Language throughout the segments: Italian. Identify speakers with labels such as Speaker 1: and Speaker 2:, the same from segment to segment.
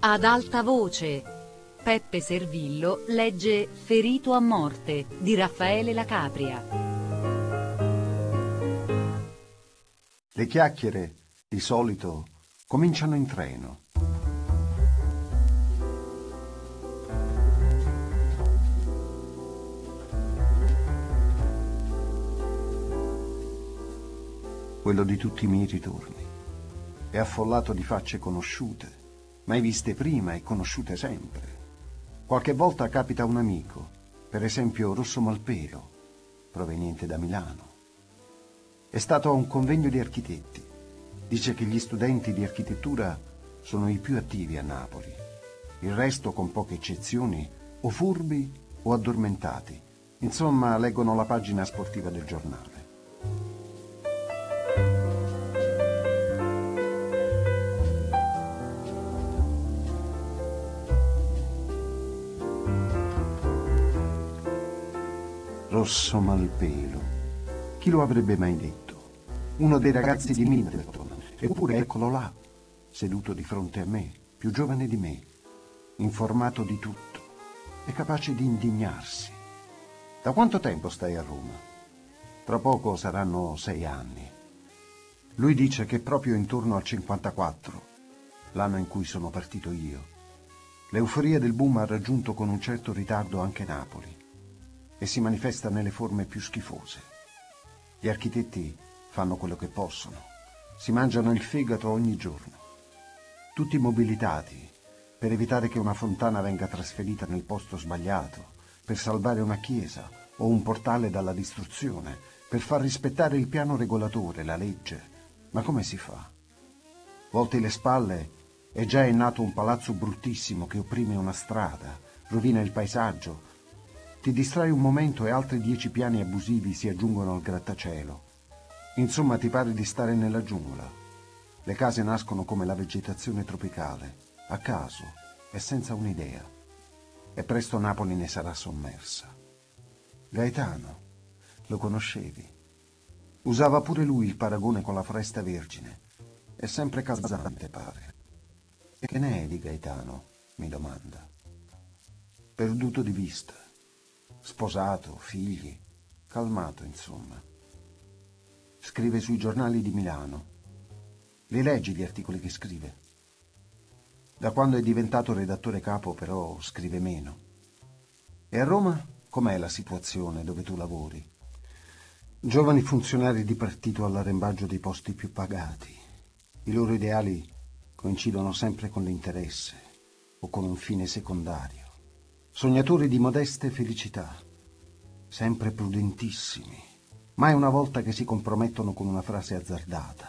Speaker 1: Ad alta voce, Peppe Servillo legge Ferito a morte di Raffaele La Capria.
Speaker 2: Le chiacchiere, di solito, cominciano in treno. Quello di tutti i miei ritorni. È affollato di facce conosciute, mai viste prima e conosciute sempre. Qualche volta capita un amico, per esempio Rosso Malpelo, proveniente da Milano. È stato a un convegno di architetti. Dice che gli studenti di architettura sono i più attivi a Napoli. Il resto, con poche eccezioni, o furbi o addormentati. Insomma, leggono la pagina sportiva del giornale. Rosso Malpelo. Chi lo avrebbe mai detto? Uno dei ragazzi di Middleton. Eppure eccolo là, seduto di fronte a me, più giovane di me, informato di tutto e capace di indignarsi. Da quanto tempo stai a Roma? Tra poco saranno 6 anni. Lui dice che proprio intorno al 54, l'anno in cui sono partito io, l'euforia del boom ha raggiunto con un certo ritardo anche Napoli e si manifesta nelle forme più schifose. Gli architetti fanno quello che possono, si mangiano il fegato ogni giorno, tutti mobilitati per evitare che una fontana venga trasferita nel posto sbagliato, per salvare una chiesa o un portale dalla distruzione, per far rispettare il piano regolatore, la legge. Ma come si fa? Volti le spalle e già è nato un palazzo bruttissimo che opprime una strada, rovina il paesaggio. Ti distrai un momento e altri 10 piani abusivi si aggiungono al grattacielo. Insomma, ti pare di stare nella giungla. Le case nascono come la vegetazione tropicale, a caso e senza un'idea. E presto Napoli ne sarà sommersa. Gaetano, lo conoscevi? Usava pure lui il paragone con la foresta vergine. È sempre calzante, pare. E che ne è di Gaetano? Mi domanda. Perduto di vista. Sposato, figli, calmato, insomma. Scrive sui giornali di Milano. Li leggi gli articoli che scrive? Da quando è diventato redattore capo, però, scrive meno. E a Roma com'è la situazione dove tu lavori? Giovani funzionari di partito all'arrembaggio dei posti più pagati. I loro ideali coincidono sempre con l'interesse o con un fine secondario. Sognatori di modeste felicità, sempre prudentissimi, mai una volta che si compromettono con una frase azzardata.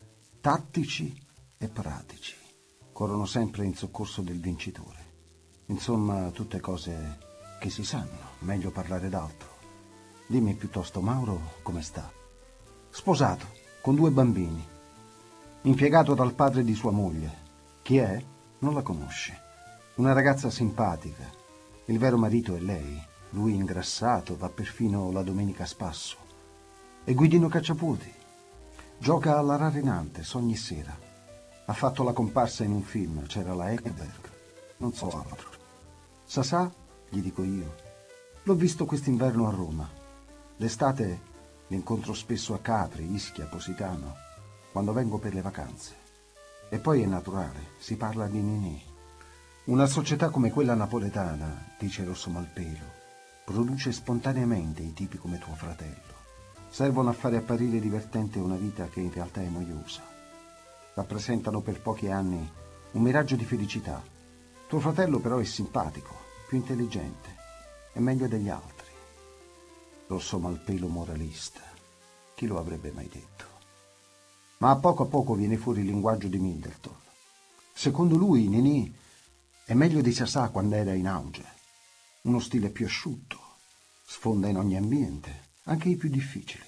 Speaker 2: Tattici e pratici, corrono sempre in soccorso del vincitore. Insomma, tutte cose che si sanno, meglio parlare d'altro. Dimmi piuttosto, Mauro, come sta? Sposato, con 2 bambini, impiegato dal padre di sua moglie. Chi è? Non la conosce. Una ragazza simpatica. Il vero marito è lei. Lui ingrassato, va perfino la domenica a spasso. E Guidino Cacciapuoti. Gioca alla Rarenantes ogni sera. Ha fatto la comparsa in un film, c'era la Ekberg. Non so altro. Sasà, gli dico io. L'ho visto quest'inverno a Roma. D'estate l'incontro spesso a Capri, Ischia, Positano, quando vengo per le vacanze. E poi è naturale, si parla di Ninì. Una società come quella napoletana, dice Rosso Malpelo, produce spontaneamente i tipi come tuo fratello. Servono a fare apparire divertente una vita che in realtà è noiosa. Rappresentano per pochi anni un miraggio di felicità. Tuo fratello però è simpatico, più intelligente, è meglio degli altri. Rosso Malpelo moralista. Chi lo avrebbe mai detto? Ma a poco viene fuori il linguaggio di Middleton. Secondo lui, Ninì è meglio di Sasà quando era in auge. Uno stile più asciutto, sfonda in ogni ambiente, anche i più difficili.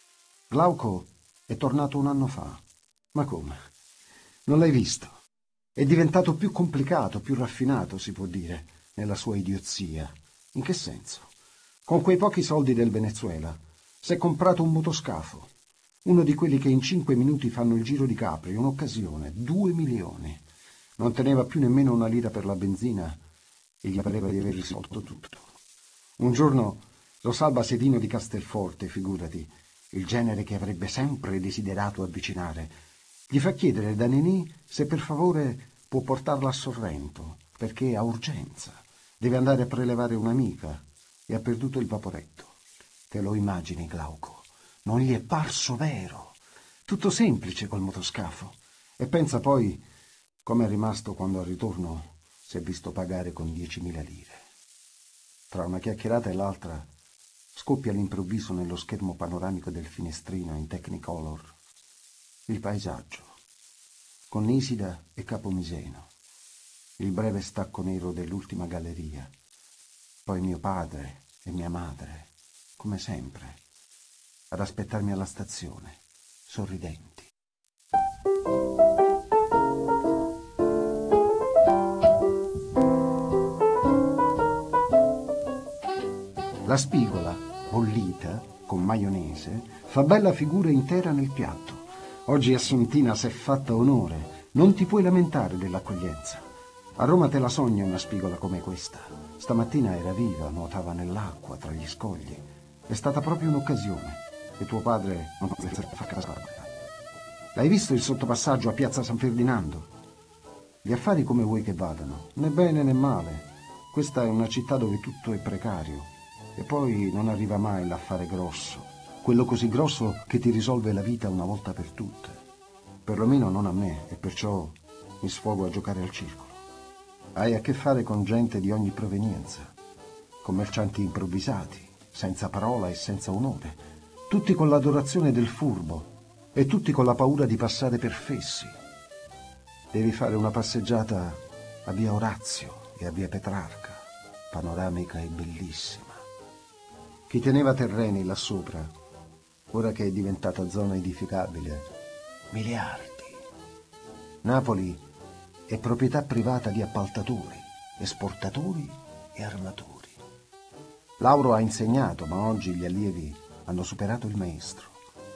Speaker 2: Glauco è tornato 1 anno fa. Ma come? Non l'hai visto? È diventato più complicato, più raffinato, si può dire, nella sua idiozia. In che senso? Con quei pochi soldi del Venezuela si è comprato un motoscafo, uno di quelli che in 5 minuti fanno il giro di Capri, un'occasione, 2 milioni. Non teneva più nemmeno una lira per la benzina e gli pareva di aver risolto tutto. Un giorno Rosalba Sedino di Castelforte, figurati, il genere che avrebbe sempre desiderato avvicinare, gli fa chiedere da Ninì se per favore può portarla a Sorrento, perché ha urgenza. Deve andare a prelevare un'amica e ha perduto il vaporetto. Te lo immagini, Glauco? Non gli è parso vero. Tutto semplice col motoscafo. E pensa poi come è rimasto quando al ritorno si è visto pagare con 10.000 lire. Tra una chiacchierata e l'altra scoppia all'improvviso nello schermo panoramico del finestrino in Technicolor il paesaggio, con Nisida e Capomiseno, il breve stacco nero dell'ultima galleria, poi mio padre e mia madre, come sempre, ad aspettarmi alla stazione, sorridenti. La spigola, bollita, con maionese, fa bella figura intera nel piatto. Oggi Assuntina s'è fatta onore, non ti puoi lamentare dell'accoglienza. A Roma te la sogno una spigola come questa. Stamattina era viva, nuotava nell'acqua, tra gli scogli. È stata proprio un'occasione e tuo padre non poteva far casa. L'hai visto il sottopassaggio a Piazza San Ferdinando? Gli affari come vuoi che vadano, né bene né male. Questa è una città dove tutto è precario. E poi non arriva mai l'affare grosso, quello così grosso che ti risolve la vita una volta per tutte. Perlomeno non a me, e perciò mi sfogo a giocare al circolo. Hai a che fare con gente di ogni provenienza, commercianti improvvisati, senza parola e senza onore, tutti con l'adorazione del furbo e tutti con la paura di passare per fessi. Devi fare una passeggiata a via Orazio e a via Petrarca, panoramica e bellissima. Chi teneva terreni là sopra, ora che è diventata zona edificabile, miliardi. Napoli è proprietà privata di appaltatori, esportatori e armatori. Lauro ha insegnato, ma oggi gli allievi hanno superato il maestro.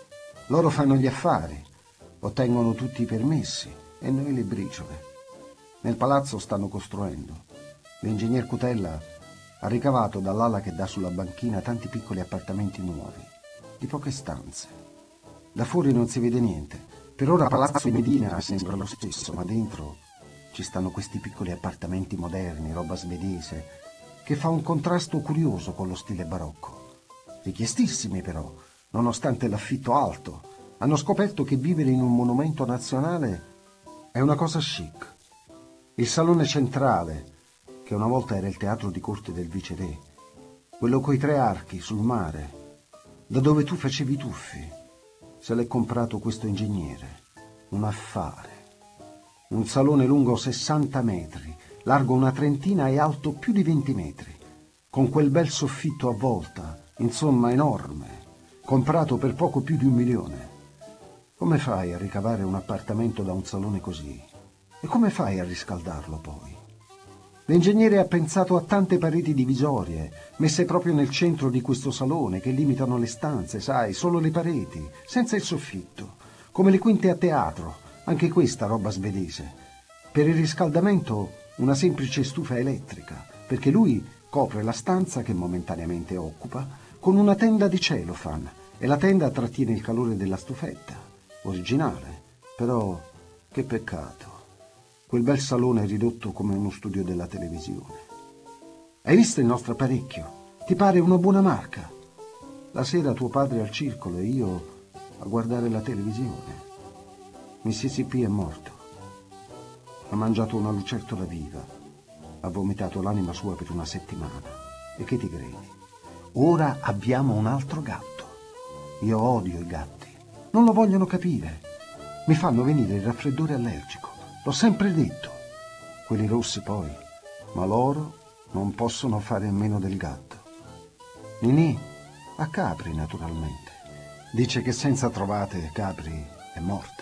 Speaker 2: Loro fanno gli affari, ottengono tutti i permessi e noi le briciole. Nel palazzo stanno costruendo. L'ingegner Cutella ha ricavato dall'ala che dà sulla banchina tanti piccoli appartamenti nuovi, di poche stanze. Da fuori non si vede niente. Per ora Palazzo Medina sembra lo stesso, ma dentro ci stanno questi piccoli appartamenti moderni, roba svedese, che fa un contrasto curioso con lo stile barocco. Richiestissimi però, nonostante l'affitto alto. Hanno scoperto che vivere in un monumento nazionale è una cosa chic. Il salone centrale, che una volta era il teatro di corte del viceré, quello coi 3 archi sul mare, da dove tu facevi i tuffi, se l'è comprato questo ingegnere. Un affare. Un salone lungo 60 metri, largo una trentina e alto più di 20 metri, con quel bel soffitto a volta, insomma enorme, comprato per poco più di 1 milione. Come fai a ricavare un appartamento da un salone così? E come fai a riscaldarlo poi? L'ingegnere ha pensato a tante pareti divisorie, messe proprio nel centro di questo salone, che limitano le stanze, sai, solo le pareti, senza il soffitto, come le quinte a teatro, anche questa roba svedese. Per il riscaldamento una semplice stufa elettrica, perché lui copre la stanza che momentaneamente occupa con una tenda di cellophane e la tenda trattiene il calore della stufetta. Originale, però che peccato. Quel bel salone è ridotto come uno studio della televisione. Hai visto il nostro apparecchio? Ti pare una buona marca? La sera tuo padre al circolo e io a guardare la televisione. Mississippi è morto. Ha mangiato una lucertola viva. Ha vomitato l'anima sua per 1 settimana. E che ti credi? Ora abbiamo un altro gatto. Io odio i gatti. Non lo vogliono capire. Mi fanno venire il raffreddore allergico. L'ho sempre detto. Quelli rossi poi, ma loro non possono fare a meno del gatto. Ninì, a Capri naturalmente. Dice che senza trovate Capri è morta.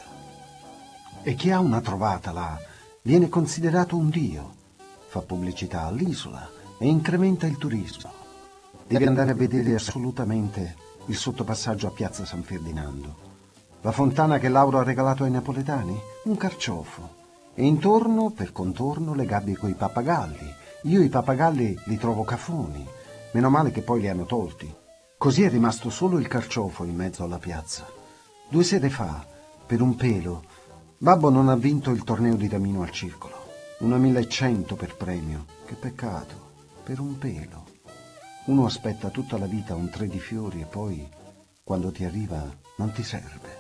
Speaker 2: E chi ha una trovata là viene considerato un dio. Fa pubblicità all'isola e incrementa il turismo. Devi andare a vedere assolutamente il sottopassaggio a Piazza San Ferdinando. La fontana che Lauro ha regalato ai napoletani? Un carciofo. E intorno, per contorno, le gabbie coi pappagalli. Io i pappagalli li trovo cafoni. Meno male che poi li hanno tolti. Così è rimasto solo il carciofo in mezzo alla piazza. 2 sere fa, per un pelo, Babbo non ha vinto il torneo di Tamino al circolo. 1.100 per premio. Che peccato, per un pelo. Uno aspetta tutta la vita un 3 di fiori e poi, quando ti arriva, non ti serve.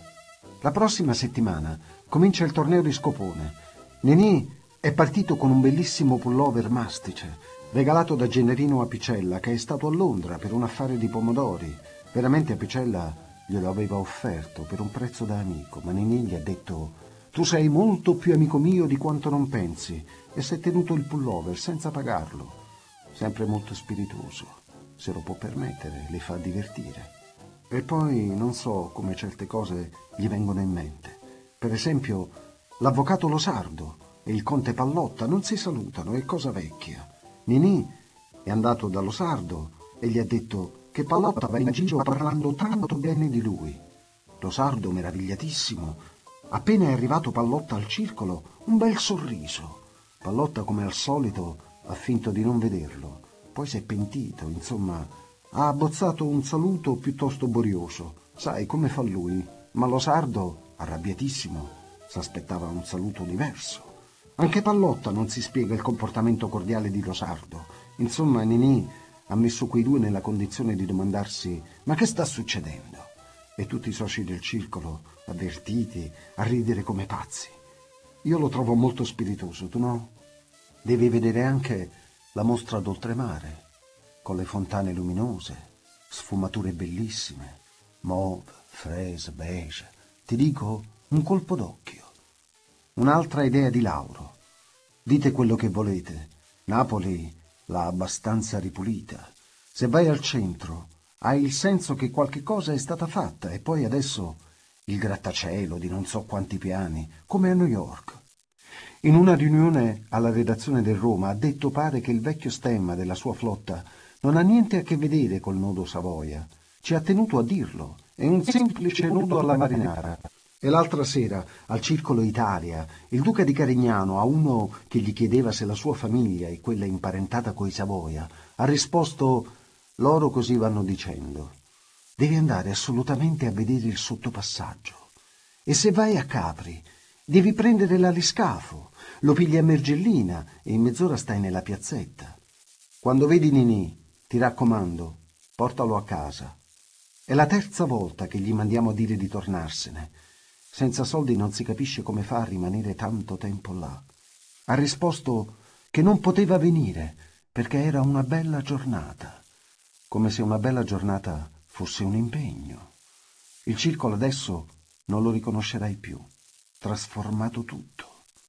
Speaker 2: La prossima settimana comincia il torneo di scopone. Nenì è partito con un bellissimo pullover mastice, regalato da Generino Apicella, che è stato a Londra per un affare di pomodori. Veramente Apicella glielo aveva offerto per un prezzo da amico, ma Nenì gli ha detto: «Tu sei molto più amico mio di quanto non pensi», e si è tenuto il pullover senza pagarlo. Sempre molto spiritoso, se lo può permettere, le fa divertire. E poi non so come certe cose gli vengono in mente. Per esempio, l'avvocato Losardo e il conte Pallotta non si salutano, è cosa vecchia. Ninì è andato da Losardo e gli ha detto che Pallotta va in giro parlando tanto bene di lui. Losardo, meravigliatissimo, appena è arrivato Pallotta al circolo, un bel sorriso. Pallotta, come al solito, ha finto di non vederlo. Poi si è pentito, insomma, ha abbozzato un saluto piuttosto borioso. Sai come fa lui? Ma Losardo, arrabbiatissimo, s'aspettava un saluto diverso. Anche Pallotta non si spiega il comportamento cordiale di Losardo. Insomma, Ninì ha messo quei due nella condizione di domandarsi: ma che sta succedendo? E tutti i soci del circolo, avvertiti, a ridere come pazzi. Io lo trovo molto spiritoso, tu no? Devi vedere anche la mostra d'oltremare, con le fontane luminose, sfumature bellissime, mauve, fraise, beige. Ti dico, un colpo d'occhio. Un'altra idea di Lauro. Dite quello che volete. Napoli l'ha abbastanza ripulita. Se vai al centro, hai il senso che qualche cosa è stata fatta, e poi adesso il grattacielo di non so quanti piani, come a New York. In una riunione alla redazione del Roma ha detto, pare, che il vecchio stemma della sua flotta non ha niente a che vedere col nodo Savoia. Ci ha tenuto a dirlo. È un semplice nodo alla marinara. E l'altra sera, al Circolo Italia, il duca di Carignano, a uno che gli chiedeva se la sua famiglia è quella imparentata coi Savoia, ha risposto: «Loro così vanno dicendo. Devi andare assolutamente a vedere il sottopassaggio. E se vai a Capri, devi prendere l'aliscafo, lo pigli a Mergellina e in mezz'ora stai nella piazzetta. Quando vedi Ninì, ti raccomando, portalo a casa. È la 3ª volta che gli mandiamo a dire di tornarsene. Senza soldi non si capisce come fa a rimanere tanto tempo là». Ha risposto che non poteva venire perché era una bella giornata, come se una bella giornata fosse un impegno. Il circolo adesso non lo riconoscerai più. Trasformato tutto.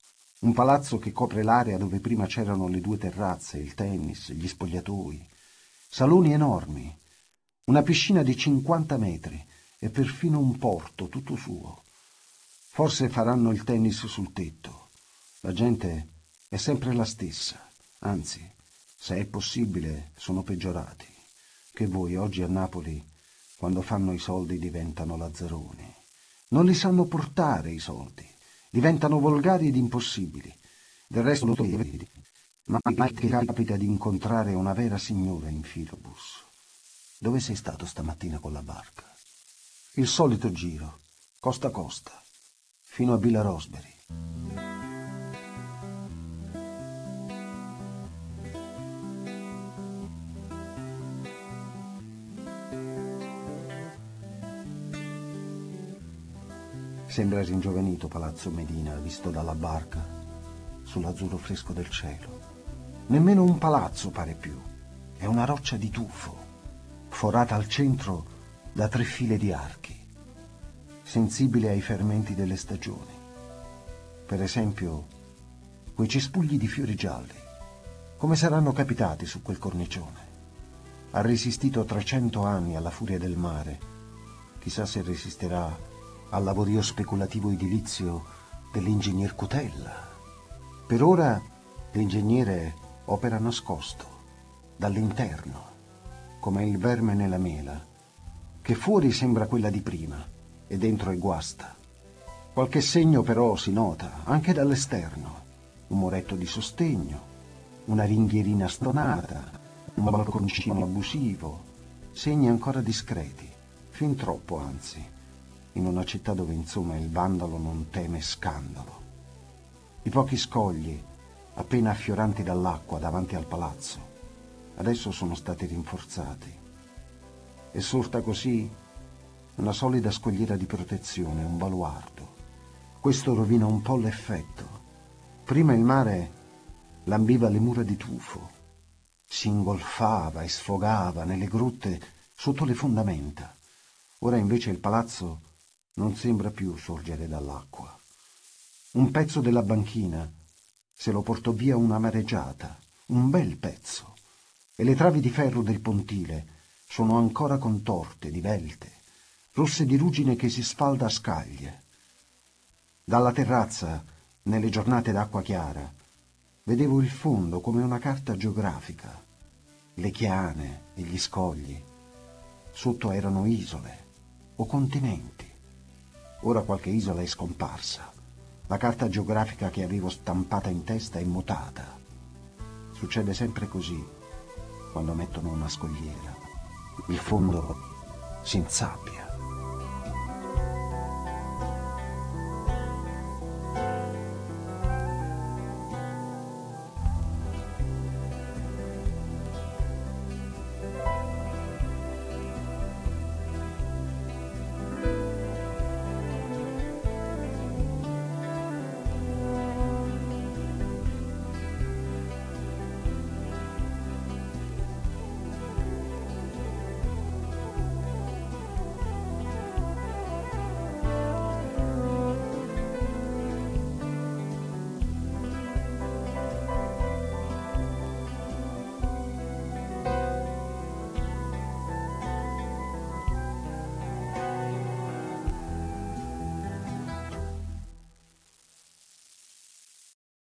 Speaker 2: Un palazzo che copre l'area dove prima c'erano le 2 terrazze, il tennis, gli spogliatoi, saloni enormi, una piscina di 50 metri e perfino un porto tutto suo. Forse faranno il tennis sul tetto. La gente è sempre la stessa, anzi, se è possibile, sono peggiorati. Che voi oggi a Napoli, quando fanno i soldi, diventano lazzaroni. Non li sanno portare i soldi, diventano volgari ed impossibili. Del resto lo vedi, ma mai ti capita di incontrare una vera signora in filobus. Dove sei stato stamattina con la barca? Il solito giro, costa a costa, fino a Villa Rosberry. Sembra ringiovanito Palazzo Medina, visto dalla barca, sull'azzurro fresco del cielo. Nemmeno un palazzo pare più, è una roccia di tufo, forata al centro da 3 file di archi, sensibile ai fermenti delle stagioni. Per esempio, quei cespugli di fiori gialli, come saranno capitati su quel cornicione? Ha resistito 300 anni alla furia del mare, chissà se resisterà al lavorio speculativo edilizio dell'ingegner Cutella. Per ora l'ingegnere opera nascosto, dall'interno, come il verme nella mela, che fuori sembra quella di prima e dentro è guasta. Qualche segno però si nota, anche dall'esterno. Un muretto di sostegno, una ringhierina stonata, un balconcino abusivo, segni ancora discreti, fin troppo anzi, in una città dove insomma il vandalo non teme scandalo. I pochi scogli, appena affioranti dall'acqua davanti al palazzo, adesso sono stati rinforzati. E sorta così una solida scogliera di protezione, un baluardo. Questo rovina un po' l'effetto. Prima il mare lambiva le mura di tufo, si ingolfava e sfogava nelle grotte sotto le fondamenta. Ora invece il palazzo non sembra più sorgere dall'acqua. Un pezzo della banchina se lo portò via una mareggiata, un bel pezzo, e le travi di ferro del pontile sono ancora contorte, divelte, rosse di ruggine che si sfalda a scaglie. Dalla terrazza, nelle giornate d'acqua chiara, vedevo il fondo come una carta geografica, le chiane e gli scogli. Sotto erano isole o continenti. Ora qualche isola è scomparsa. La carta geografica che avevo stampata in testa è mutata. Succede sempre così quando mettono una scogliera. Il fondo si insabbia.